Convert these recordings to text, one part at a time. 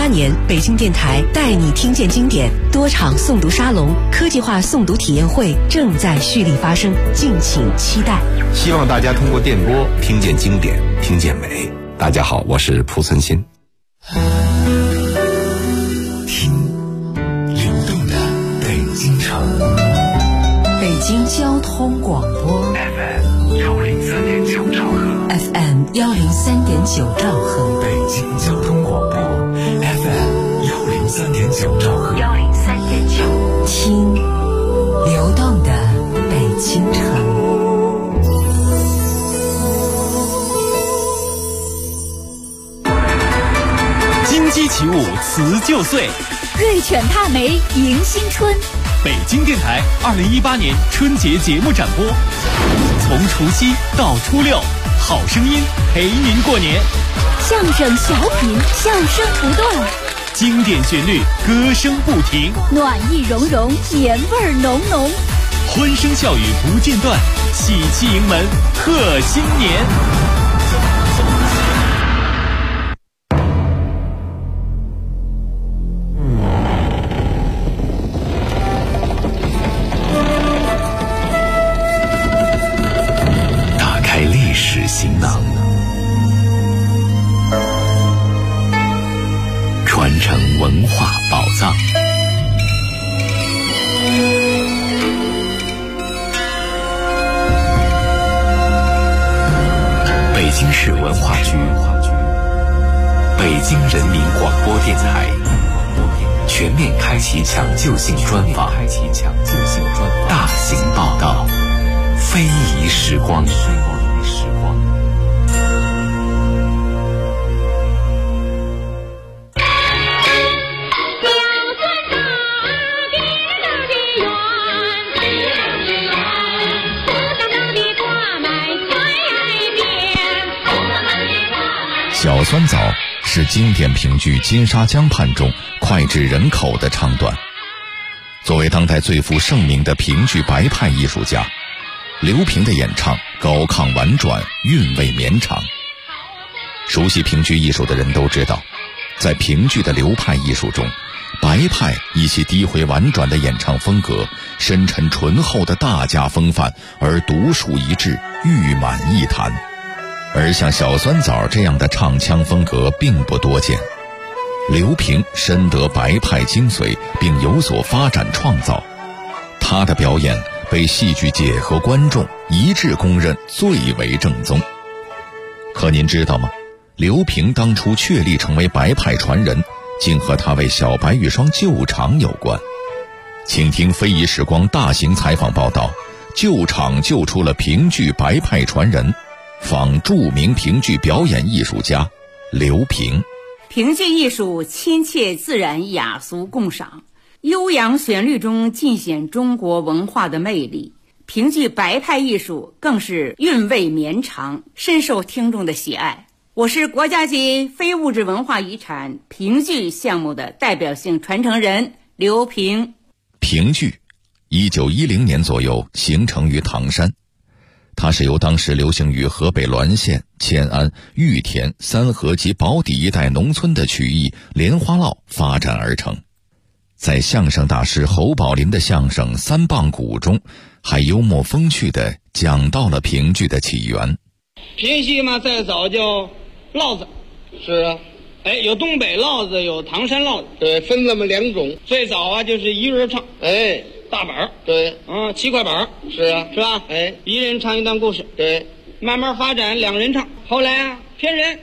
2018年，北京电台带你听见经典多场诵读沙龙、科技化诵读体验会正在蓄力发生，敬请期待。 希望大家通过电波听见经典，听见美。大家好，我是蒲存昕。 听流动的北京城， 北京交通广播 FM103.9兆赫 ，FM103.9兆赫， 北京交通广播 FM103.9兆赫 ，103.9，听流动的北京城。 金鸡起舞辞旧岁， 瑞犬踏梅迎新春。 北京电台2018年春节节目展播，从除夕到初六，好声音陪您过年。 相声小品，笑声不断， 经典旋律，歌声不停， 暖意融融，年味浓浓， 欢声笑语不间断，喜气迎门贺新年。 行囊，传承文化宝藏。北京市文化局、北京人民广播电台全面开启抢救性专访，大型报道，非遗时光。 小酸枣是经典评剧《金沙江畔》中脍炙人口的唱段。作为当代最负盛名的评剧白派艺术家，刘平的演唱高亢婉转，韵味绵长。熟悉评剧艺术的人都知道，在评剧的流派艺术中，白派以其低回婉转的演唱风格、深沉醇厚的大家风范而独树一帜，誉满艺坛。而像小酸枣这样的唱腔风格并不多见。刘平深得白派精髓，并有所发展创造，他的表演被戏剧界和观众一致公认最为正宗。可您知道吗？刘平当初确立成为白派传人，竟和他为小白玉霜救场有关。请听非遗时光大型采访报道，救场救出了评剧白派传人，访著名评剧表演艺术家刘平。 评剧艺术亲切自然，雅俗共赏，悠扬旋律中尽显中国文化的魅力。评剧白派艺术更是韵味绵长，深受听众的喜爱。我是国家级非物质文化遗产评剧项目的代表性传承人刘平。 评剧1910年左右形成于唐山，它是由当时流行于河北滦县、迁安、玉田、三河及宝坻一带农村的曲艺莲花落发展而成。在相声大师侯宝林的相声《三棒鼓》中，还幽默风趣地讲到了评剧的起源。 评戏嘛，再早叫烙子， 是啊， 有东北烙子，有唐山烙子， 对，分这么两种。 最早啊，就是一人唱，大板， 对 ，7块板， 是啊， 是吧？一人唱一段故事， 对， 慢慢发展2人唱，后来啊偏人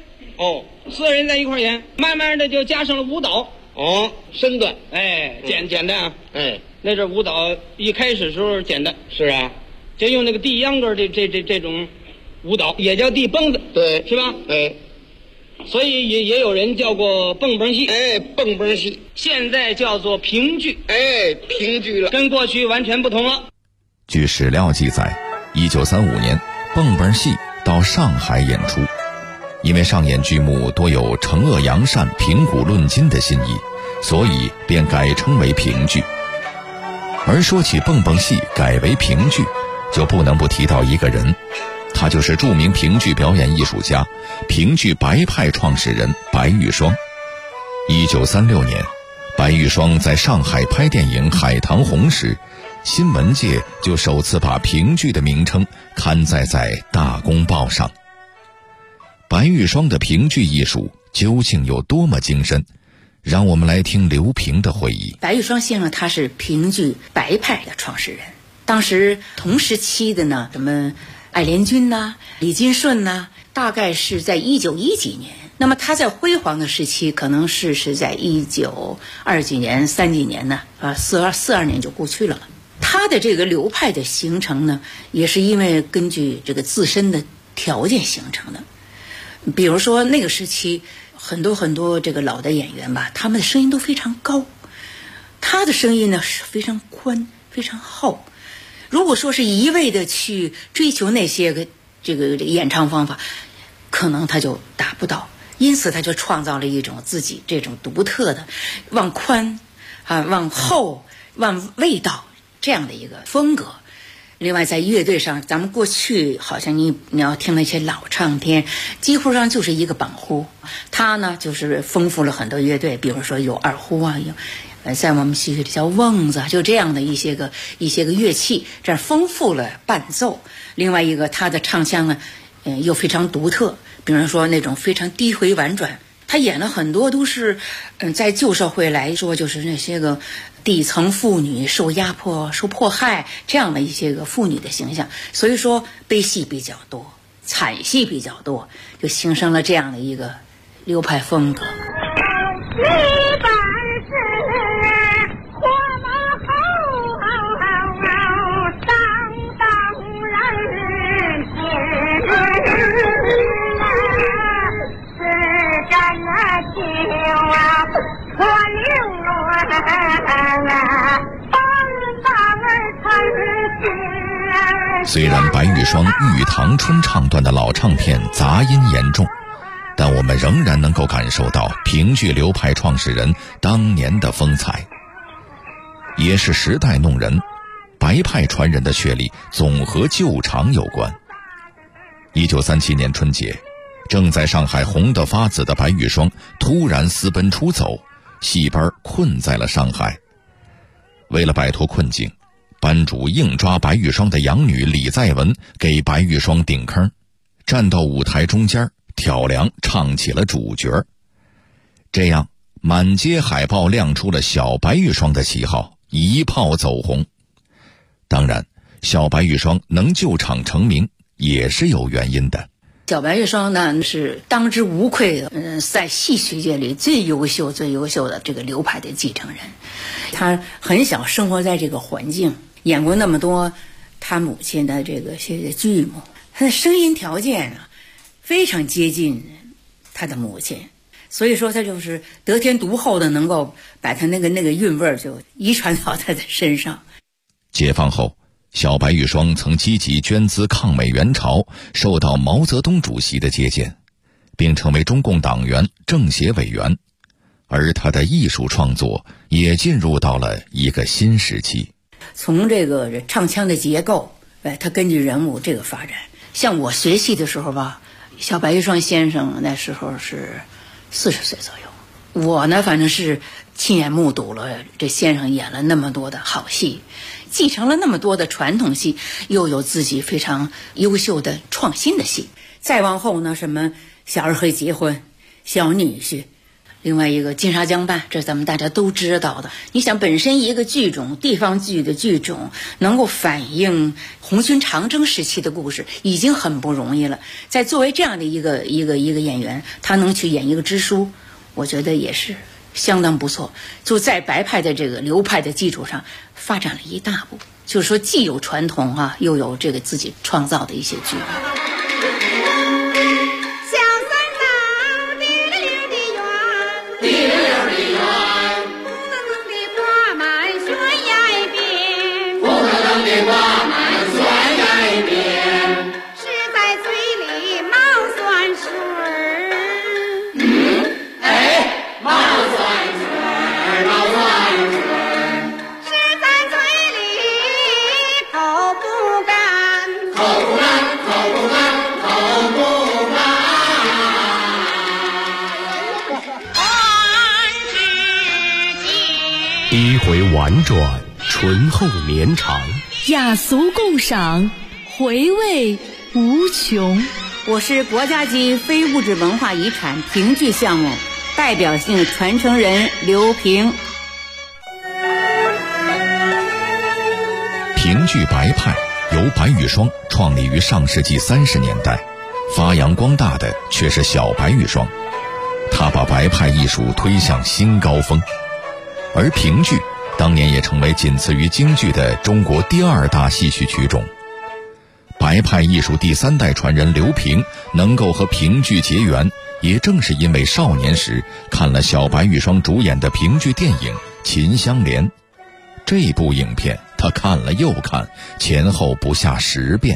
，4人在一块演，慢慢的就加上了舞蹈， 身段， 简单啊，那阵舞蹈一开始时候简单， 是啊， 就用那个地秧歌这种舞蹈，也叫地蹦子， 对， 是吧？所以也有人叫过蹦蹦戏， 蹦蹦戏， 现在叫做评剧， 评剧了， 跟过去完全不同了。 据史料记载，1935年，蹦蹦戏到上海演出，因为上演剧目多有惩恶扬善、评古论今的新意，所以便改称为评剧。而说起蹦蹦戏改为评剧，就不能不提到一个人，他就是著名评剧表演艺术家、评剧白派创始人白玉霜。 1936年，白玉霜在上海拍电影《海棠红》时，新闻界就首次把评剧的名称刊载在《大公报》上。白玉霜的评剧艺术究竟有多么精深？让我们来听刘平的回忆。 白玉霜先生他是评剧白派的创始人，当时同时期的呢，什么艾连军呐、李金顺呐，大概是在1910几年。那么他在辉煌的时期，可能是在1920几年、30几年呢，42年就过去了。他的这个流派的形成呢，也是因为根据这个自身的条件形成的。比如说那个时期，很多这个老的演员吧，他们的声音都非常高，他的声音呢是非常宽、非常厚。如果说是一味的去追求那些个这个演唱方法，可能他就达不到。因此他就创造了一种自己这种独特的往宽往厚往味道这样的一个风格。另外在乐队上，咱们过去好像你要听那些老唱片，几乎上就是一个绑呼，他呢就是丰富了很多乐队，比如说有二胡啊，有在我们戏曲里叫瓮子，就这样的一些个乐器，这样丰富了伴奏。另外一个他的唱腔呢又非常独特，比如说那种非常低回婉转，他演了很多都是在旧社会来说，就是那些个底层妇女受压迫、受迫害这样的一些个妇女的形象，所以说悲戏比较多，惨戏比较多，就形成了这样的一个流派风格。 虽然白玉霜玉堂春唱段的老唱片杂音严重，但我们仍然能够感受到评剧流派创始人当年的风采。也是时代弄人，白派传人的确立总和旧常有关。1937年春节，正在上海红得发紫的白玉霜突然私奔出走，戏班困在了上海。为了摆脱困境，班主硬抓白玉霜的养女李在文给白玉霜顶坑，站到舞台中间挑梁唱起了主角。这样满街海报亮出了小白玉霜的旗号，一炮走红。当然小白玉霜能救场成名也是有原因的。 小白玉霜呢是当之无愧的在戏曲界里最优秀的这个流派的继承人。他很小生活在这个环境，演过那么多他母亲的这个些剧目，他的声音条件啊非常接近他的母亲，所以说他就是得天独厚的能够把他那个韵味就遗传到他的身上。 解放后，小白玉霜曾积极捐资抗美援朝，受到毛泽东主席的接见，并成为中共党员、政协委员。而他的艺术创作也进入到了一个新时期。 从这个唱腔的结构，他根据人物这个发展。像我学戏的时候吧，小白玉霜先生那时候是40岁左右，我呢反正是亲眼目睹了这先生演了那么多的好戏，继承了那么多的传统戏，又有自己非常优秀的创新的戏。再往后呢，什么小二黑结婚、小女婿，另外一个金沙江畔，这咱们大家都知道的。你想本身一个剧种，地方剧的剧种能够反映红军长征时期的故事已经很不容易了，在作为这样的一个演员，他能去演一个支书，我觉得也是相当不错，就在白派的这个流派的基础上发展了一大步，就是说既有传统啊，又有这个自己创造的一些剧目。 低回婉转，醇厚绵长， 雅俗共赏，回味无穷。 我是国家级非物质文化遗产评剧项目代表性传承人刘平。 评剧白派由白玉霜创立于上世纪30年代，发扬光大的却是小白玉霜，他把白派艺术推向新高峰。而评剧当年也成为仅次于京剧的中国第2大戏曲曲种。白派艺术第3代传人刘平能够和评剧结缘，也正是因为少年时看了小白玉霜主演的评剧电影《秦香莲》。这部影片他看了又看，前后不下10遍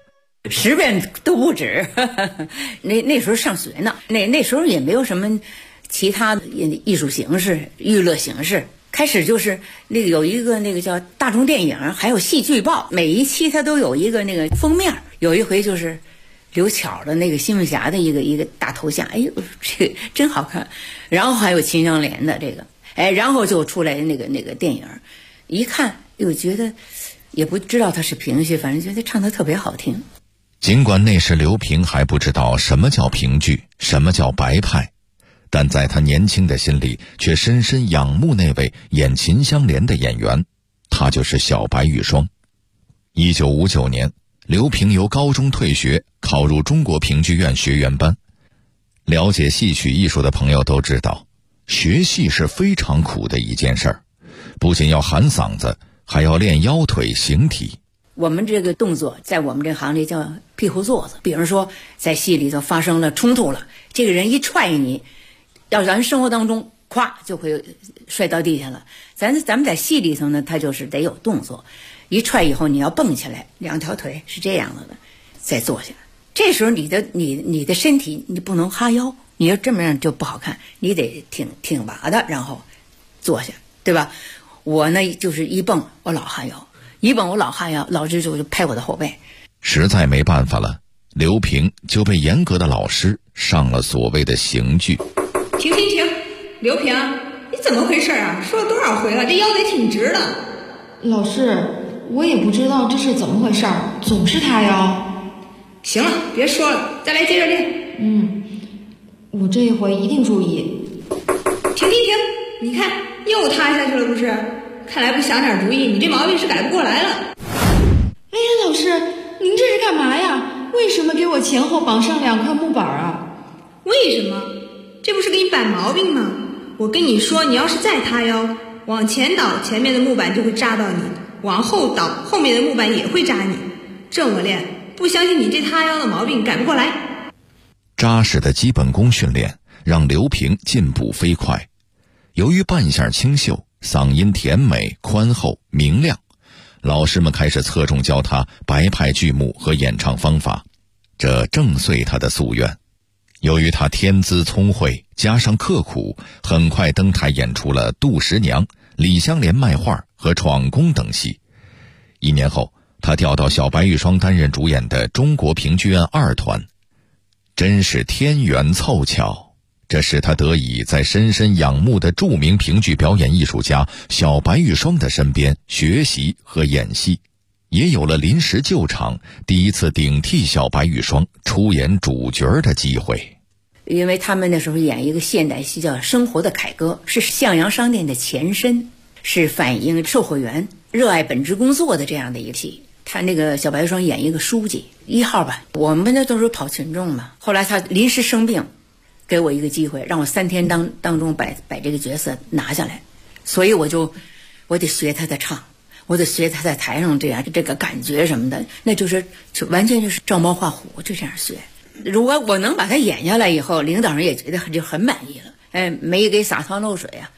，10遍都不止。那时候上学呢，那时候也没有什么其他的艺术形式、娱乐形式。开始就是那个有一个那个叫大众电影，还有戏剧报，每一期它都有一个那个封面。有一回就是刘巧的那个新闻侠的一个大头像，哎呦，这个真好看。然后还有秦香莲的这个，然后就出来那个电影，一看又觉得也不知道他是评剧，反正觉得唱得特别好听。 尽管那时刘平还不知道什么叫评剧，什么叫白派，但在他年轻的心里却深深仰慕那位演秦香莲的演员，他就是小白玉霜。1959年，刘平由高中退学，考入中国评剧院学员班。了解戏曲艺术的朋友都知道，学戏是非常苦的一件事儿，不仅要喊嗓子，还要练腰腿形体。 我们这个动作在我们这行里叫屁股坐子，比如说在戏里头发生了冲突了，这个人一踹你，要咱生活当中咵就会摔到地下了。咱们在戏里头呢，它就是得有动作，一踹以后你要蹦起来，2条腿是这样的，再坐下。这时候你的身体你不能哈腰，你要这么样就不好看，你得挺拔的，然后坐下，对吧？我呢就是一蹦我老哈腰，一蹦我老哈腰，老师就拍我的后背。 实在没办法了，刘平就被严格的老师上了所谓的刑具。 停！刘平，你怎么回事啊？说了多少回了，这腰得挺直的。 老师，我也不知道这是怎么回事，总是塌腰。 行了，别说了，再来接着练。 我这一回一定注意。 停！你看又塌下去了不是？看来不想点主意，你这毛病是改不过来了。 哎呀，老师，您这是干嘛呀？为什么给我前后绑上2块木板啊？ 为什么？这不是给你摆毛病吗？我跟你说，你要是再塌腰，往前倒，前面的木板就会扎到你；往后倒，后面的木板也会扎你。这么练，不相信你这塌腰的毛病改不过来。 扎实的基本功训练让刘平进步飞快。由于扮相清秀，嗓音甜美宽厚明亮，老师们开始侧重教他白派剧目和演唱方法，这正遂他的夙愿。由于他天资聪慧，加上刻苦，很快登台演出了《杜十娘》、李香莲卖画和闯宫等戏。1年后，他调到小白玉霜担任主演的中国评剧院2团。真是天缘凑巧，这使他得以在深深仰慕的著名评剧表演艺术家小白玉霜的身边学习和演戏，也有了临时救场，第一次顶替小白玉霜出演主角的机会。 因为他们那时候演一个现代戏叫《生活的凯歌》，是向阳商店的前身，是反映售货员热爱本职工作的这样的一个戏。他那个小白玉霜演一个书记1号吧，我们那都是跑群众嘛。后来他临时生病，给我一个机会，让我3天当中把这个角色拿下来，所以我得学他的唱，我得学他在台上这个感觉什么的，那就完全就是照猫画虎，就这样学。如果我能把它演下来以后，领导人也觉得就很满意了，没给洒汤漏水啊。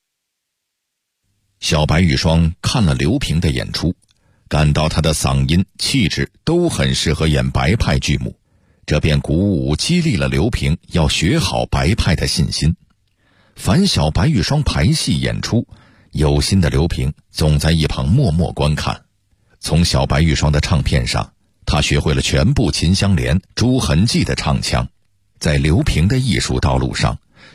小白玉霜看了刘平的演出，感到他的嗓音气质都很适合演白派剧目，这便鼓舞激励了刘平要学好白派的信心。凡小白玉霜排戏演出，有心的刘平总在一旁默默观看。从小白玉霜的唱片上，他学会了全部秦香莲、朱痕记的唱腔。在刘平的艺术道路上，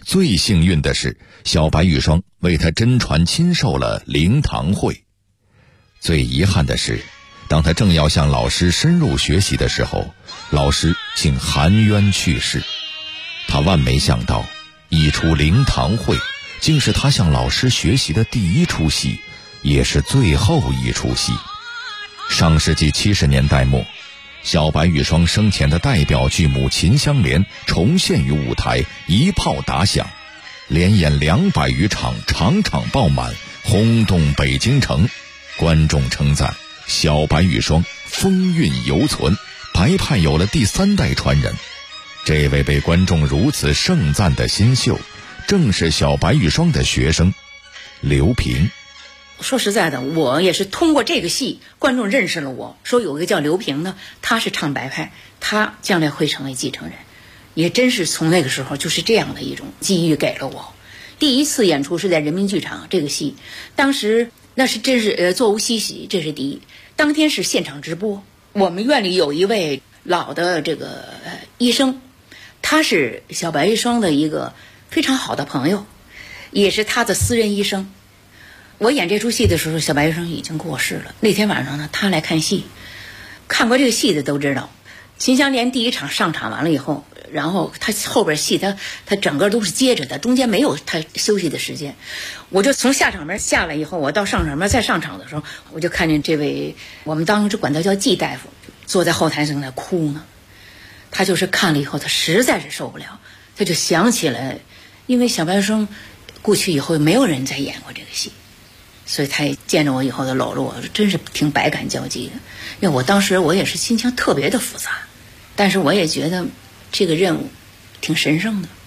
最幸运的是，小白玉霜为他真传亲授了灵堂会。最遗憾的是，当他正要向老师深入学习的时候，老师竟含冤去世。他万没想到，一出灵堂会竟是他向老师学习的第一出戏，也是最后一出戏。上世纪70年代末，小白玉霜生前的代表剧目《秦香莲》重现于舞台，一炮打响，连演200余场，场场爆满，轰动北京城。观众称赞小白玉霜风韵犹存，白派有了第3代传人。这位被观众如此盛赞的新秀，正是小白玉霜的学生刘平。 说实在的，我也是通过这个戏，观众认识了我，说有一个叫刘平的，他是唱白派，他将来会成为继承人。也真是从那个时候就是这样的一种机遇给了我。第一次演出是在人民剧场，这个戏当时那是真是座无虚席，这是第一。当天是现场直播，我们院里有一位老的这个医生，他是小白玉霜的一个非常好的朋友，也是他的私人医生。我演这出戏的时候，小白玉霜已经过世了。那天晚上呢，他来看戏，看过这个戏的都知道，秦香莲第一场上场完了以后，然后他后边戏他整个都是接着的，中间没有他休息的时间。我就从下场门下来以后，我到上场门再上场的时候，我就看见这位我们当时管他叫季大夫，坐在后台正在哭呢。他就是看了以后，他实在是受不了，他就想起来，因为小白玉霜过去以后没有人再演过这个戏，所以他也见着我以后的搂了我，真是挺百感交集的。因为我当时我也是心情特别的复杂，但是我也觉得这个任务挺神圣的。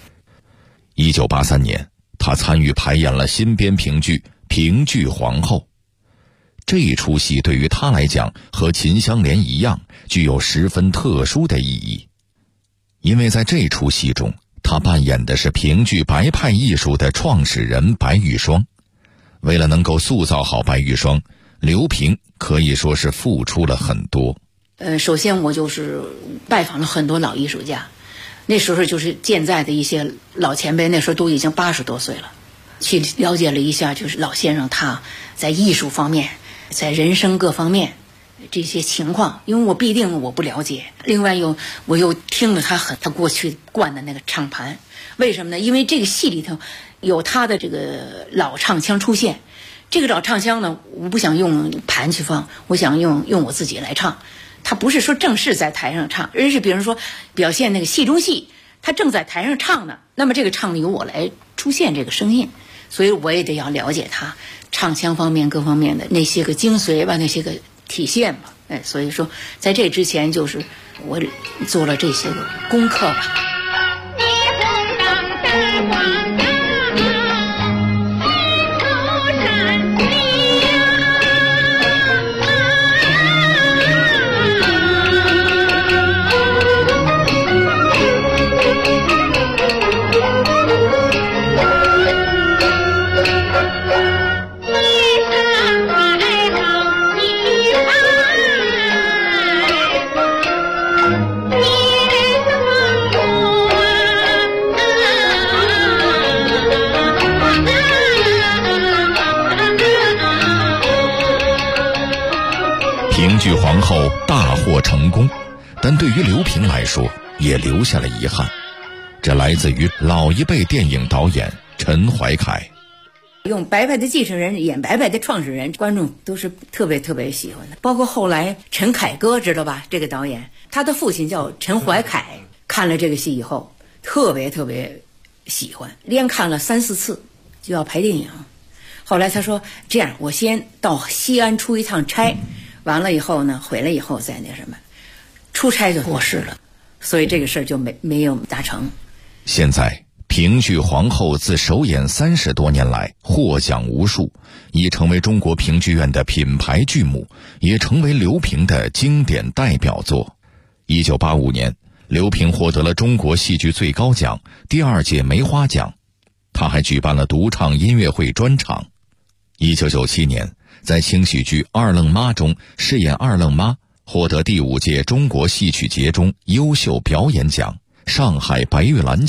1983年，他参与排演了新编评剧《评剧皇后》。这一出戏对于他来讲，和秦香莲一样，具有十分特殊的意义。因为在这出戏中，他扮演的是评剧白派艺术的创始人白玉霜。为了能够塑造好白玉霜，刘平可以说是付出了很多。 首先我就是拜访了很多老艺术家，那时候就是健在的一些老前辈，那时候都已经80多岁了，去了解了一下就是老先生他在艺术方面，在人生各方面这些情况，因为我必定我不了解。另外我又听了他过去灌的那个唱盘，为什么呢？因为这个戏里头有他的这个老唱腔出现，这个老唱腔呢，我不想用盘去放，我想用我自己来唱。他不是说正式在台上唱，而是比如说表现那个戏中戏，他正在台上唱呢，那么这个唱由我来出现这个声音，所以我也得要了解他唱腔方面各方面的那些个精髓吧，那些个体现吧。所以说在这之前就是我做了这些个功课吧。 评剧皇后大获成功，但对于刘平来说也留下了遗憾，这来自于老一辈电影导演陈怀凯。 用白派的继承人演白派的创始人，观众都是特别特别喜欢的。包括后来陈凯歌知道吧，这个导演他的父亲叫陈怀凯，看了这个戏以后特别特别喜欢，连看了3、4次就要拍电影。后来他说这样，我先到西安出一趟差，完了以后呢，回来以后再那什么，出差就过世了，所以这个事儿就没有达成。 现在评剧皇后自首演30多年来获奖无数，已成为中国评剧院的品牌剧目，也成为刘平的经典代表作。1985年，刘平获得了中国戏剧最高奖第2届梅花奖，他还举办了独唱音乐会专场。1997年，在轻喜剧《二愣妈》中饰演二愣妈，获得第5届中国戏曲节中优秀表演奖、上海白玉兰奖、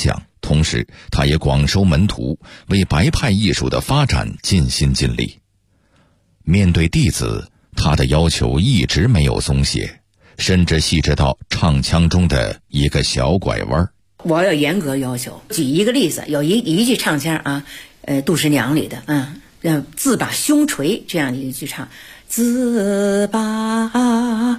同时他也广收门徒，为白派艺术的发展尽心尽力。面对弟子，他的要求一直没有松懈，甚至细致到唱腔中的一个小拐弯。 我要严格要求。举一个例子，有一句唱腔啊，杜十娘里的自把胸垂这样的一句唱，自把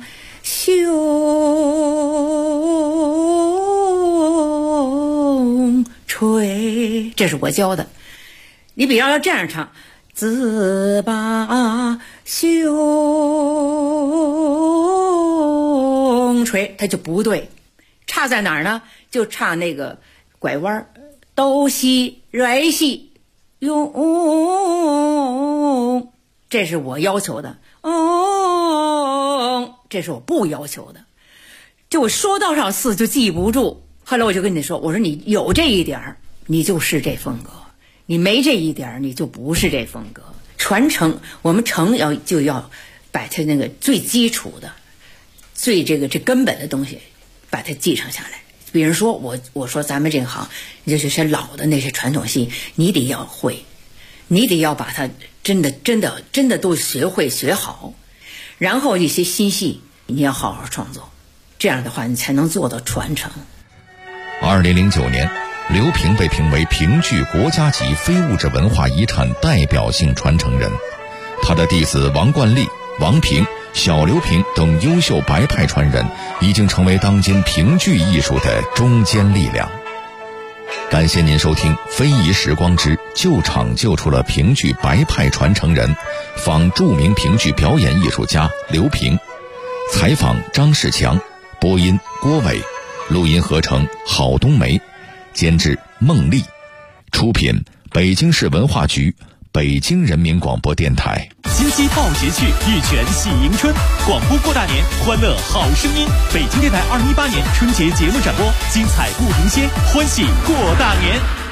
胸垂，这是我教的。你比方要这样唱，自把胸垂，它就不对。差在哪儿呢？就差那个拐弯，哆西来西用，这是我要求的，这是我不要求的。就我说多少次就记不住，后来我就跟你说，我说你有这一点你就是这风格，你没这一点你就不是这风格。传承，我们就要把它那个最基础的、最这根本的东西把它继承下来。比如说我说咱们这个行，就是老的那些传统戏，你得要会，你得要把它真的都学会学好，然后一些新戏你要好好创作，这样的话你才能做到传承。 2009年，刘平被评为评剧国家级非物质文化遗产代表性传承人，他的弟子王冠丽、王平、小刘平等优秀白派传人已经成为当今评剧艺术的中坚力量。感谢您收听《非遗时光之旧场救出了评剧白派传承人》，访著名评剧表演艺术家刘平，采访张世强，播音郭伟，录音合成郝冬梅，监制孟丽，出品北京市文化局、北京人民广播电台。 金鸡报节趣，玉泉喜迎春，广播过大年，欢乐好声音。北京电台2018年春节节目展播，精彩不停歇，欢喜过大年。